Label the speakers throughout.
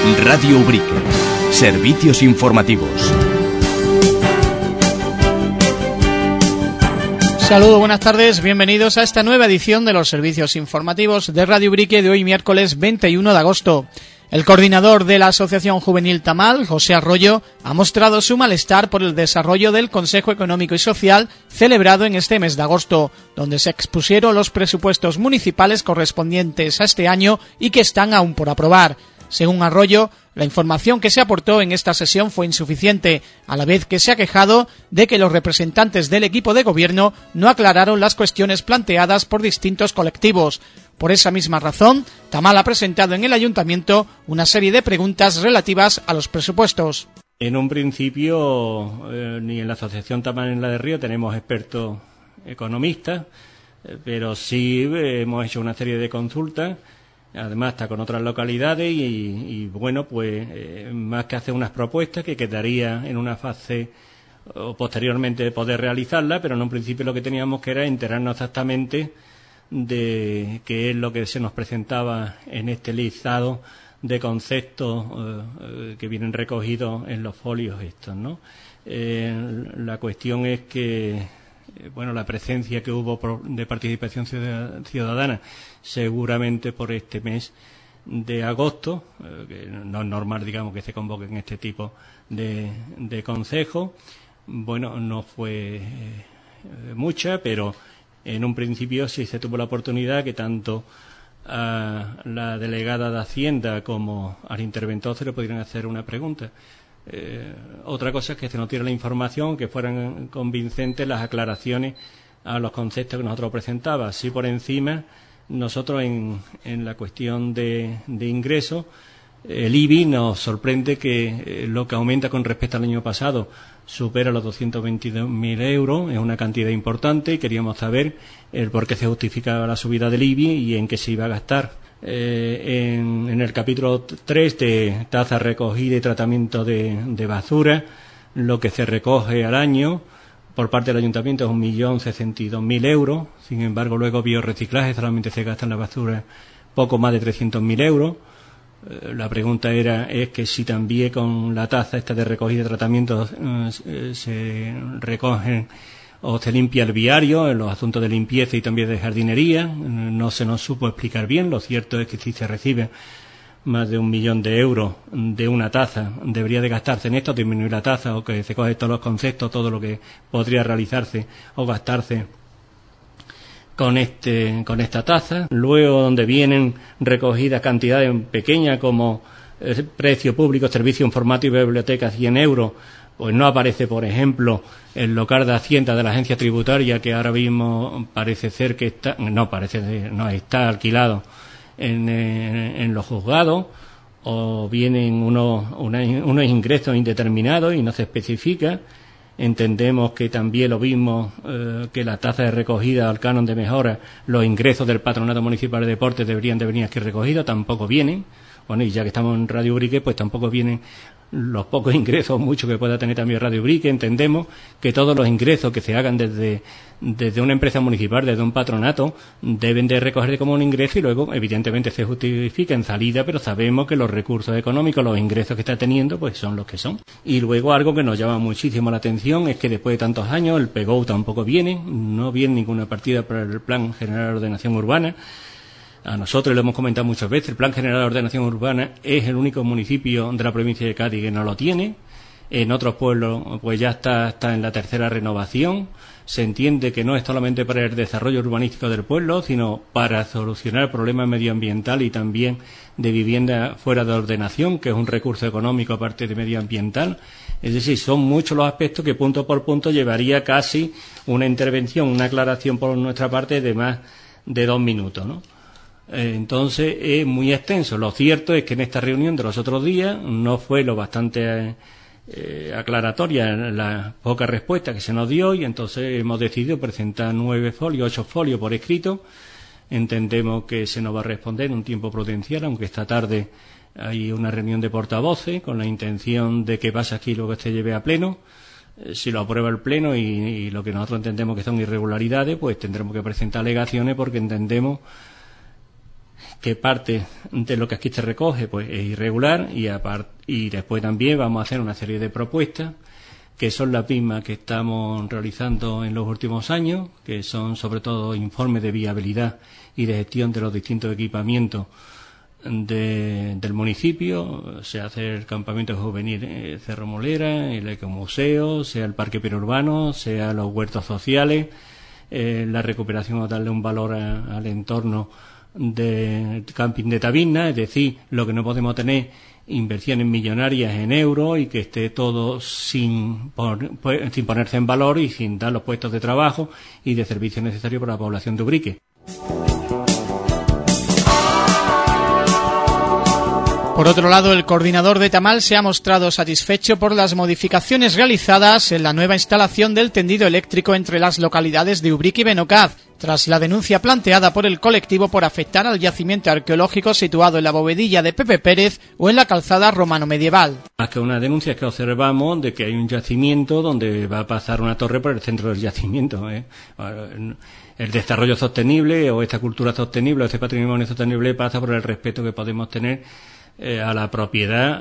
Speaker 1: Radio Ubrique. Servicios informativos.
Speaker 2: Saludos, buenas tardes, bienvenidos a esta nueva edición de los servicios informativos de Radio Ubrique de hoy miércoles 21 de agosto. El coordinador de la Asociación Juvenil Tamal, José Arroyo, ha mostrado su malestar por el desarrollo del Consejo Económico y Social celebrado en este mes de agosto, donde se expusieron los presupuestos municipales correspondientes a este año y que están aún por aprobar. Según Arroyo, la información que se aportó en esta sesión fue insuficiente, a la vez que se ha quejado de que los representantes del equipo de gobierno no aclararon las cuestiones planteadas por distintos colectivos. Por esa misma razón, Tamal ha presentado en el ayuntamiento una serie de preguntas relativas a los presupuestos.
Speaker 3: En un principio, ni en la Asociación Tamal ni en la de Río tenemos expertos economistas, pero sí hemos hecho una serie de consultas. Además está con otras localidades y bueno, pues más que hacer unas propuestas que quedaría en una fase o posteriormente de poder realizarla, pero en un principio lo que teníamos que era enterarnos exactamente de qué es lo que se nos presentaba en este listado de conceptos que vienen recogidos en los folios estos, ¿no? La cuestión es que bueno, la presencia que hubo de participación ciudadana seguramente por este mes de agosto, que no es normal, digamos, que se convoquen este tipo de consejos, bueno, no fue mucha, pero en un principio sí se tuvo la oportunidad que tanto a la delegada de Hacienda como al interventor se le pudieran hacer una pregunta. Otra cosa es que se nos diera la información, que fueran convincentes las aclaraciones a los conceptos que nosotros presentaba. Así por encima, nosotros en la cuestión de ingresos, el IBI nos sorprende que lo que aumenta con respecto al año pasado supera los 222.000 euros, es una cantidad importante y queríamos saber el por qué se justificaba la subida del IBI y en qué se iba a gastar. En el capítulo 3 de tasa recogida y tratamiento de basura, lo que se recoge al año por parte del ayuntamiento es 1.062.000 euros. Sin embargo, luego biorreciclaje solamente se gasta en la basura poco más de 300.000 euros. La pregunta es que si también con la tasa esta de recogida y tratamiento se recogen o se limpia el viario, en los asuntos de limpieza y también de jardinería. No se nos supo explicar bien. Lo cierto es que si se recibe más de 1 millón de euros de una tasa, debería de gastarse en esto, disminuir la tasa, o que se coge todos los conceptos, todo lo que podría realizarse o gastarse con esta tasa. Luego, donde vienen recogidas cantidades pequeñas como precio público, servicio informático y biblioteca 100 euros, pues no aparece, por ejemplo, el local de Hacienda de la agencia tributaria, que ahora mismo parece ser que está alquilado en los juzgados, o vienen unos ingresos indeterminados y no se especifica. Entendemos que también lo mismo que la tasa de recogida al canon de mejora, los ingresos del Patronato Municipal de Deportes deberían de venir aquí recogidos, tampoco vienen. Bueno, y ya que estamos en Radio Ubrique, pues tampoco vienen los pocos ingresos, mucho que pueda tener también Radio Ubrique. Entendemos que todos los ingresos que se hagan desde una empresa municipal, desde un patronato, deben de recogerse como un ingreso y luego, evidentemente, se justifica en salida, pero sabemos que los recursos económicos, los ingresos que está teniendo, pues son los que son. Y luego algo que nos llama muchísimo la atención es que después de tantos años el PGO tampoco viene, no viene ninguna partida para el Plan General de Ordenación Urbana. A nosotros lo hemos comentado muchas veces, el Plan General de Ordenación Urbana es el único municipio de la provincia de Cádiz que no lo tiene. En otros pueblos pues ya está en la tercera renovación. Se entiende que no es solamente para el desarrollo urbanístico del pueblo, sino para solucionar problemas medioambientales y también de vivienda fuera de ordenación, que es un recurso económico aparte de medioambiental. Es decir, son muchos los aspectos que punto por punto llevaría casi una intervención, una aclaración por nuestra parte de más de 2 minutos, ¿no? Entonces es muy extenso. Lo cierto es que en esta reunión de los otros días no fue lo bastante aclaratoria la poca respuesta que se nos dio, y entonces hemos decidido presentar 8 folios por escrito. Entendemos que se nos va a responder en un tiempo prudencial, aunque esta tarde hay una reunión de portavoces con la intención de que pase aquí lo que se lleve a pleno. Si lo aprueba el pleno y lo que nosotros entendemos que son irregularidades, pues tendremos que presentar alegaciones, porque entendemos que parte de lo que aquí se recoge pues es irregular y después también vamos a hacer una serie de propuestas que son las mismas que estamos realizando en los últimos años, que son sobre todo informes de viabilidad y de gestión de los distintos equipamientos del municipio, sea hacer el campamento juvenil Cerro Molera, el ecomuseo, sea el parque perurbano, sea los huertos sociales, la recuperación o darle un valor al entorno del camping de Taberna, es decir, lo que no podemos tener inversiones millonarias en euros y que esté todo sin ponerse en valor y sin dar los puestos de trabajo y de servicios necesarios para la población de Ubrique.
Speaker 2: Por otro lado, el coordinador de Tamal se ha mostrado satisfecho por las modificaciones realizadas en la nueva instalación del tendido eléctrico entre las localidades de Ubrique y Benocaz, tras la denuncia planteada por el colectivo por afectar al yacimiento arqueológico situado en la bovedilla de Pepe Pérez o en la calzada romano-medieval.
Speaker 3: Más que una denuncia es que observamos de que hay un yacimiento donde va a pasar una torre por el centro del yacimiento. El desarrollo sostenible o esta cultura sostenible o este patrimonio sostenible pasa por el respeto que podemos tener a la propiedad,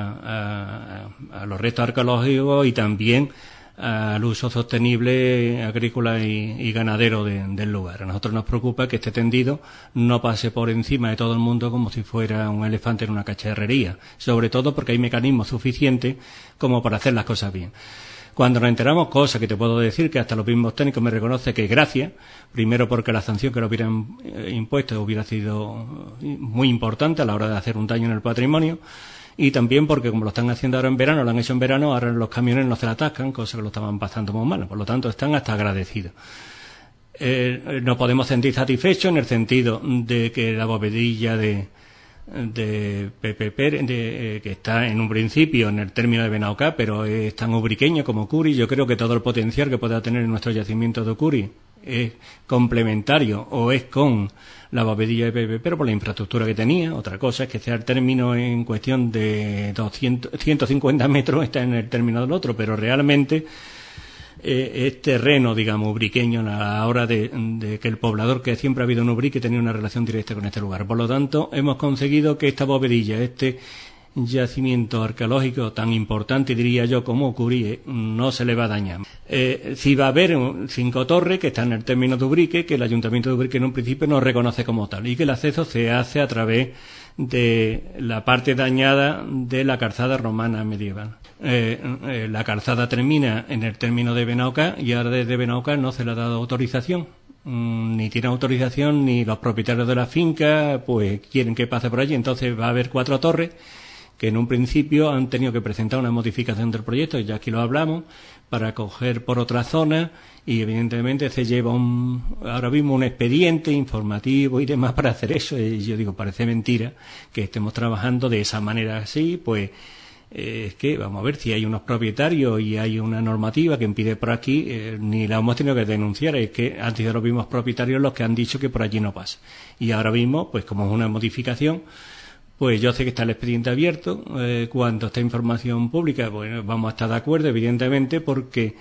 Speaker 3: a los restos arqueológicos y también al uso sostenible agrícola y ganadero del lugar. A nosotros nos preocupa que este tendido no pase por encima de todo el mundo como si fuera un elefante en una cacharrería, sobre todo porque hay mecanismos suficientes como para hacer las cosas bien. Cuando nos enteramos, cosa que te puedo decir que hasta los mismos técnicos me reconocen que es gracia, primero porque la sanción que lo hubieran impuesto hubiera sido muy importante a la hora de hacer un daño en el patrimonio, y también porque como lo están haciendo ahora en verano, lo han hecho en verano, ahora los camiones no se la atascan, cosa que lo estaban pasando muy mal, por lo tanto están hasta agradecidos. No podemos sentir satisfechos en el sentido de que la bovedilla de Pepe Pérez, que está en un principio en el término de Benaocá, pero es tan ubriqueño como Curi. Yo creo que todo el potencial que pueda tener en nuestro yacimiento de Curi es complementario o es con la bovedilla de Pepe Pérez por la infraestructura que tenía. Otra cosa es que sea el término en cuestión de 150 metros, está en el término del otro, pero realmente es terreno, digamos, ubriqueño a la hora de que el poblador, que siempre ha habido en Ubrique, tenía una relación directa con este lugar. Por lo tanto, hemos conseguido que esta bovedilla, este yacimiento arqueológico tan importante, diría yo, como Curi, no se le va a dañar. Sí va a haber 5 torres que están en el término de Ubrique, que el Ayuntamiento de Ubrique en un principio no reconoce como tal, y que el acceso se hace a través de la parte dañada de la calzada romana medieval. La calzada termina en el término de Benaocá y ahora desde Benaocá no se le ha dado autorización, ni tiene autorización ni los propietarios de la finca pues quieren que pase por allí. Entonces va a haber 4 torres que en un principio han tenido que presentar una modificación del proyecto, y ya aquí lo hablamos, para coger por otra zona, y evidentemente se lleva ahora mismo un expediente informativo y demás para hacer eso. Y yo digo, parece mentira que estemos trabajando de esa manera así, pues es que vamos a ver, si hay unos propietarios y hay una normativa que impide por aquí, ni la hemos tenido que denunciar, es que han sido los mismos propietarios los que han dicho que por allí no pasa. Y ahora mismo, pues como es una modificación, pues yo sé que está el expediente abierto. Cuando esta información pública, bueno, vamos a estar de acuerdo, evidentemente, porque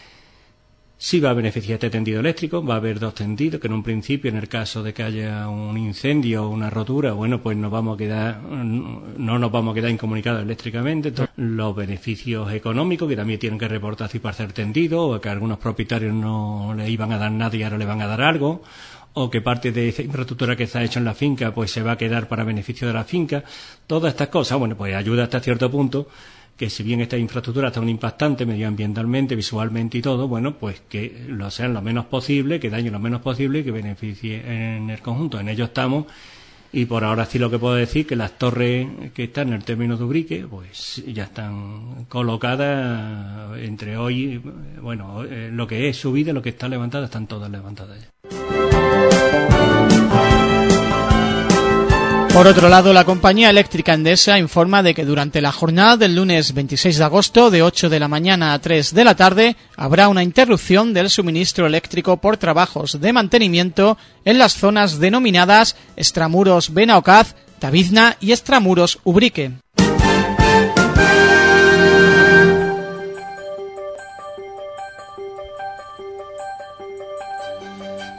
Speaker 3: sí va a beneficiar este tendido eléctrico. Va a haber 2 tendidos, que en un principio, en el caso de que haya un incendio o una rotura, bueno, pues no nos vamos a quedar incomunicados eléctricamente. Entonces, los beneficios económicos, que también tienen que reportar si para ser tendido, o que algunos propietarios no le iban a dar nada y ahora le van a dar algo, o que parte de esa infraestructura que está hecha en la finca pues se va a quedar para beneficio de la finca. Todas estas cosas, bueno, pues ayuda hasta cierto punto, que si bien esta infraestructura está un impactante medioambientalmente, visualmente y todo, bueno, pues que lo sean lo menos posible, que dañen lo menos posible y que beneficie en el conjunto. En ello estamos, y por ahora sí lo que puedo decir, que las torres que están en el término de Ubrique, pues ya están colocadas entre hoy, bueno, lo que es subida y lo que está levantada, están todas levantadas ya.
Speaker 2: Por otro lado, la compañía eléctrica Endesa informa de que durante la jornada del lunes 26 de agosto, de 8 de la mañana a 3 de la tarde, habrá una interrupción del suministro eléctrico por trabajos de mantenimiento en las zonas denominadas Extramuros Benaocaz, Taberna y Extramuros Ubrique.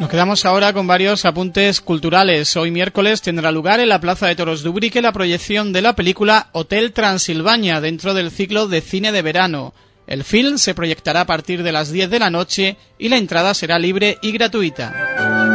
Speaker 2: Nos quedamos ahora con varios apuntes culturales. Hoy miércoles tendrá lugar en la Plaza de Toros de Ubrique la proyección de la película Hotel Transilvania dentro del ciclo de cine de verano. El film se proyectará a partir de las 10 de la noche y la entrada será libre y gratuita.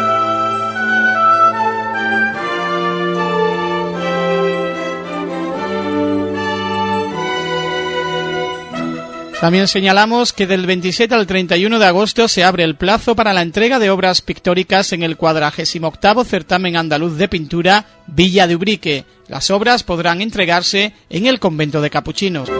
Speaker 2: También señalamos que del 27 al 31 de agosto se abre el plazo para la entrega de obras pictóricas en el 48º Certamen Andaluz de Pintura Villa de Ubrique. Las obras podrán entregarse en el convento de Capuchinos.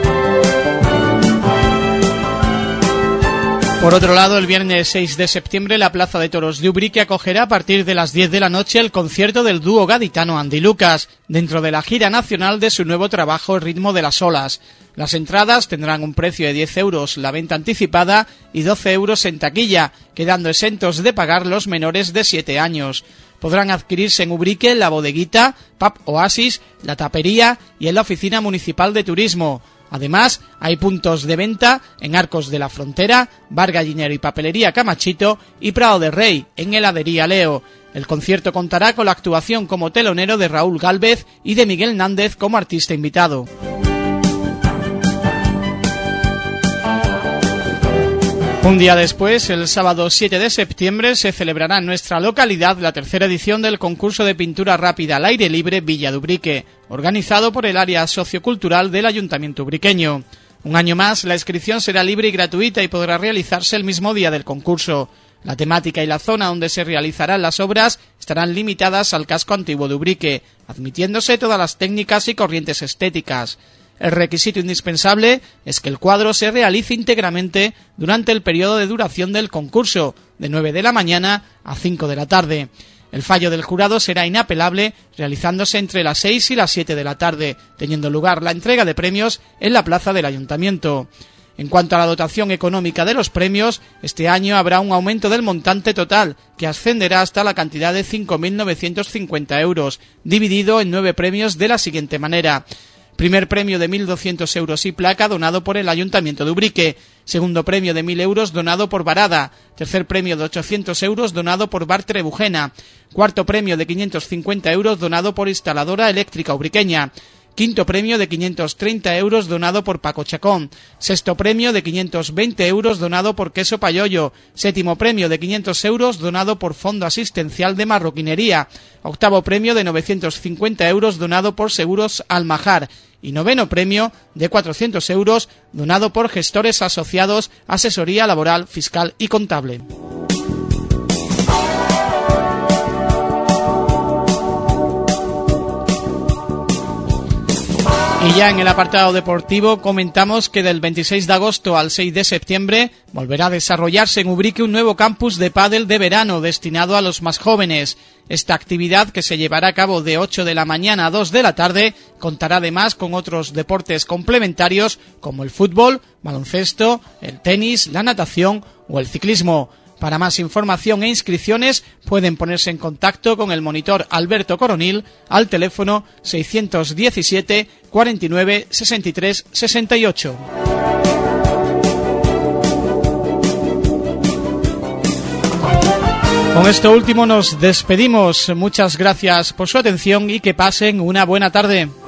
Speaker 2: Por otro lado, el viernes 6 de septiembre la Plaza de Toros de Ubrique acogerá a partir de las 10 de la noche el concierto del dúo gaditano Andy Lucas, dentro de la gira nacional de su nuevo trabajo El ritmo de las olas. Las entradas tendrán un precio de 10 euros la venta anticipada y 12 euros en taquilla, quedando exentos de pagar los menores de 7 años. Podrán adquirirse en Ubrique, La Bodeguita, Pub Oasis, La Tapería y en la Oficina Municipal de Turismo. Además, hay puntos de venta en Arcos de la Frontera, Bar Gallinero y Papelería Camachito y Prado de Rey, en Heladería Leo. El concierto contará con la actuación como telonero de Raúl Gálvez y de Miguel Nández como artista invitado. Un día después, el sábado 7 de septiembre, se celebrará en nuestra localidad la tercera edición del concurso de pintura rápida al aire libre Villa de Ubrique, organizado por el área sociocultural del Ayuntamiento ubriqueño. Un año más, la inscripción será libre y gratuita y podrá realizarse el mismo día del concurso. La temática y la zona donde se realizarán las obras estarán limitadas al casco antiguo de Ubrique, admitiéndose todas las técnicas y corrientes estéticas. El requisito indispensable es que el cuadro se realice íntegramente durante el periodo de duración del concurso, de 9 de la mañana a 5 de la tarde. El fallo del jurado será inapelable, realizándose entre las 6 y las 7 de la tarde, teniendo lugar la entrega de premios en la plaza del Ayuntamiento. En cuanto a la dotación económica de los premios, este año habrá un aumento del montante total, que ascenderá hasta la cantidad de 5.950 euros, dividido en 9 premios de la siguiente manera. Primer premio de 1.200 euros y placa donado por el Ayuntamiento de Ubrique. Segundo premio de 1.000 euros donado por Varada. Tercer premio de 800 euros donado por Bar Trebujena. Cuarto premio de 550 euros donado por Instaladora Eléctrica Ubriqueña. Quinto premio de 530 euros donado por Paco Chacón. Sexto premio de 520 euros donado por Queso Payollo. Séptimo premio de 500 euros donado por Fondo Asistencial de Marroquinería. Octavo premio de 950 euros donado por Seguros Almajar. Y noveno premio de 400 euros donado por Gestores Asociados, Asesoría Laboral, Fiscal y Contable. Y ya en el apartado deportivo comentamos que del 26 de agosto al 6 de septiembre volverá a desarrollarse en Ubrique un nuevo campus de pádel de verano destinado a los más jóvenes. Esta actividad, que se llevará a cabo de 8 de la mañana a 2 de la tarde, contará además con otros deportes complementarios como el fútbol, baloncesto, el tenis, la natación o el ciclismo. Para más información e inscripciones pueden ponerse en contacto con el monitor Alberto Coronil al teléfono 617 49 63 68. Con esto último nos despedimos. Muchas gracias por su atención y que pasen una buena tarde.